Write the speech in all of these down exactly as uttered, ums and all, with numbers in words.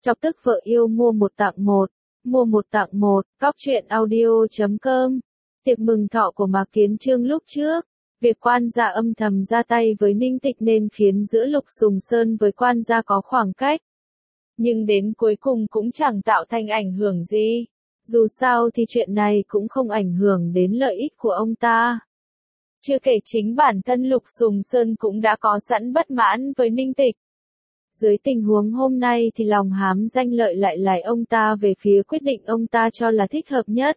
Chọc tức vợ yêu mua một tặng một, mua một tặng một, cóc truyện audio chấm com. Tiệc mừng thọ của Mạc Kiến Chương lúc trước, việc quan gia âm thầm ra tay với Ninh Tịch nên khiến giữa Lục Sùng Sơn với quan gia có khoảng cách. Nhưng đến cuối cùng cũng chẳng tạo thành ảnh hưởng gì. Dù sao thì chuyện này cũng không ảnh hưởng đến lợi ích của ông ta. Chưa kể chính bản thân Lục Sùng Sơn cũng đã có sẵn bất mãn với Ninh Tịch. Dưới tình huống hôm nay thì lòng hám danh lợi lại lải ông ta về phía quyết định ông ta cho là thích hợp nhất.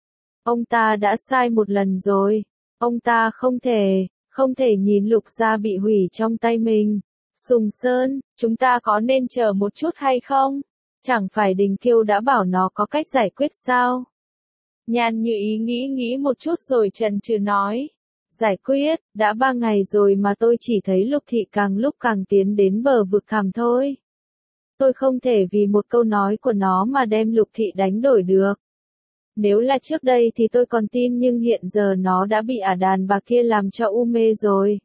Ông ta đã sai một lần rồi. Ông ta không thể, không thể nhìn Lục gia bị hủy trong tay mình. Sùng Sơn, chúng ta có nên chờ một chút hay không? Chẳng phải Đình Kiêu đã bảo nó có cách giải quyết sao? Nhan Như Ý nghĩ nghĩ một chút rồi chần chừ nói. Giải quyết, đã ba ngày rồi mà tôi chỉ thấy Lục thị càng lúc càng tiến đến bờ vực thẳm thôi. Tôi không thể vì một câu nói của nó mà đem Lục thị đánh đổi được. Nếu là trước đây thì tôi còn tin nhưng hiện giờ nó đã bị ả đàn bà kia làm cho u mê rồi.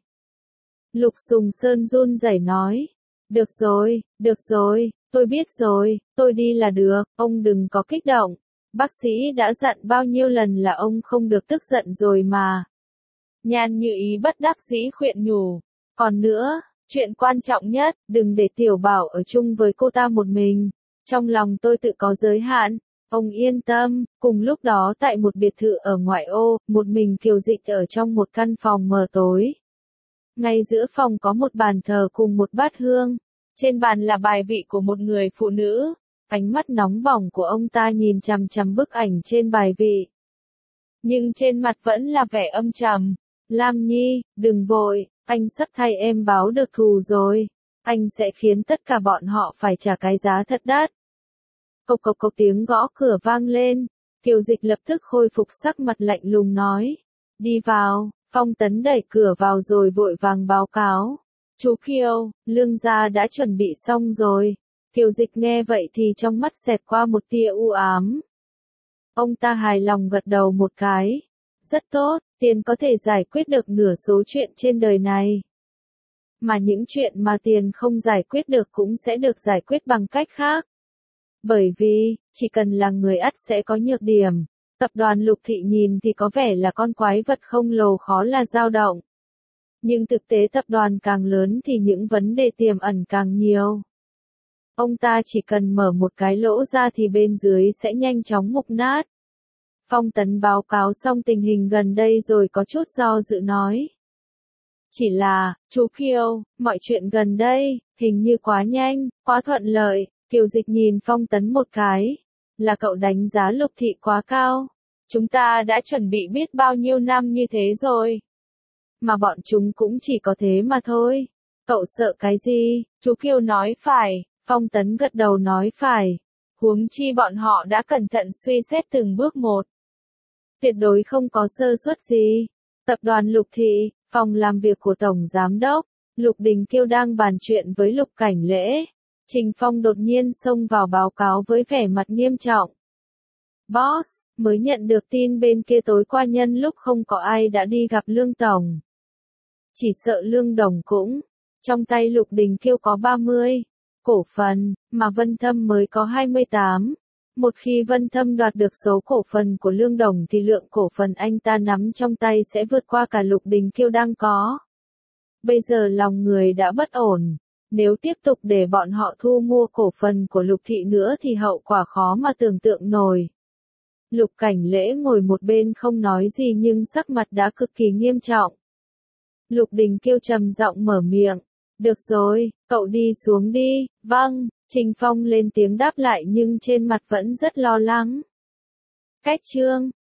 Lục Sùng Sơn run rẩy nói. Được rồi, được rồi, tôi biết rồi, tôi đi là được, ông đừng có kích động. Bác sĩ đã dặn bao nhiêu lần là ông không được tức giận rồi mà. Nhan Như Ý bất đắc dĩ khuyên nhủ. Còn nữa, chuyện quan trọng nhất, đừng để Tiểu Bảo ở chung với cô ta một mình. Trong lòng tôi tự có giới hạn. Ông yên tâm. Cùng lúc đó tại một biệt thự ở ngoại ô, một mình Kiều Dịch ở trong một căn phòng mờ tối. Ngay giữa phòng có một bàn thờ cùng một bát hương. Trên bàn là bài vị của một người phụ nữ. Ánh mắt nóng bỏng của ông ta nhìn chằm chằm bức ảnh trên bài vị. Nhưng trên mặt vẫn là vẻ âm trầm. Lam Nhi, đừng vội, anh sắp thay em báo được thù rồi. Anh sẽ khiến tất cả bọn họ phải trả cái giá thật đắt. Cộc cộc cộc tiếng gõ cửa vang lên. Kiều Dịch lập tức khôi phục sắc mặt lạnh lùng nói. Đi vào. Phong Tấn đẩy cửa vào rồi vội vàng báo cáo. Chú Kiều, Lương gia đã chuẩn bị xong rồi. Kiều Dịch nghe vậy thì trong mắt xẹt qua một tia u ám. Ông ta hài lòng gật đầu một cái. Rất tốt, tiền có thể giải quyết được nửa số chuyện trên đời này. Mà những chuyện mà tiền không giải quyết được cũng sẽ được giải quyết bằng cách khác. Bởi vì, chỉ cần là người ắt sẽ có nhược điểm. Tập đoàn Lục Thị nhìn thì có vẻ là con quái vật không lồ khó là dao động. Nhưng thực tế tập đoàn càng lớn thì những vấn đề tiềm ẩn càng nhiều. Ông ta chỉ cần mở một cái lỗ ra thì bên dưới sẽ nhanh chóng mục nát. Phong Tấn báo cáo xong tình hình gần đây rồi có chút do dự nói. Chỉ là, chú Kiều, mọi chuyện gần đây, hình như quá nhanh, quá thuận lợi. Kiều Dịch nhìn Phong Tấn một cái. Là cậu đánh giá Lục Thị quá cao. Chúng ta đã chuẩn bị biết bao nhiêu năm như thế rồi. Mà bọn chúng cũng chỉ có thế mà thôi. Cậu sợ cái gì? Chú Kiều nói phải. Phong Tấn gật đầu nói phải. Huống chi bọn họ đã cẩn thận suy xét từng bước một. Tuyệt đối không có sơ suất gì. Tập đoàn Lục Thị, phòng làm việc của Tổng Giám Đốc. Lục Đình Kiêu đang bàn chuyện với Lục Cảnh Lễ. Trình Phong đột nhiên xông vào báo cáo với vẻ mặt nghiêm trọng. Boss, mới nhận được tin bên kia tối qua nhân lúc không có ai đã đi gặp Lương Tổng. Chỉ sợ Lương Đồng cũng. Trong tay Lục Đình Kiêu có ba mươi cổ phần, mà Vân Thâm mới có hai mươi tám. Một khi Vân Thâm đoạt được số cổ phần của Lương Đồng thì lượng cổ phần anh ta nắm trong tay sẽ vượt qua cả Lục Đình Kiêu đang có. Bây giờ lòng người đã bất ổn. Nếu tiếp tục để bọn họ thu mua cổ phần của Lục Thị nữa thì hậu quả khó mà tưởng tượng nổi. Lục Cảnh Lễ ngồi một bên không nói gì nhưng sắc mặt đã cực kỳ nghiêm trọng. Lục Đình Kiêu trầm giọng mở miệng. Được rồi, cậu đi xuống đi. Vâng, Trình Phong lên tiếng đáp lại nhưng trên mặt vẫn rất lo lắng. Cách chương.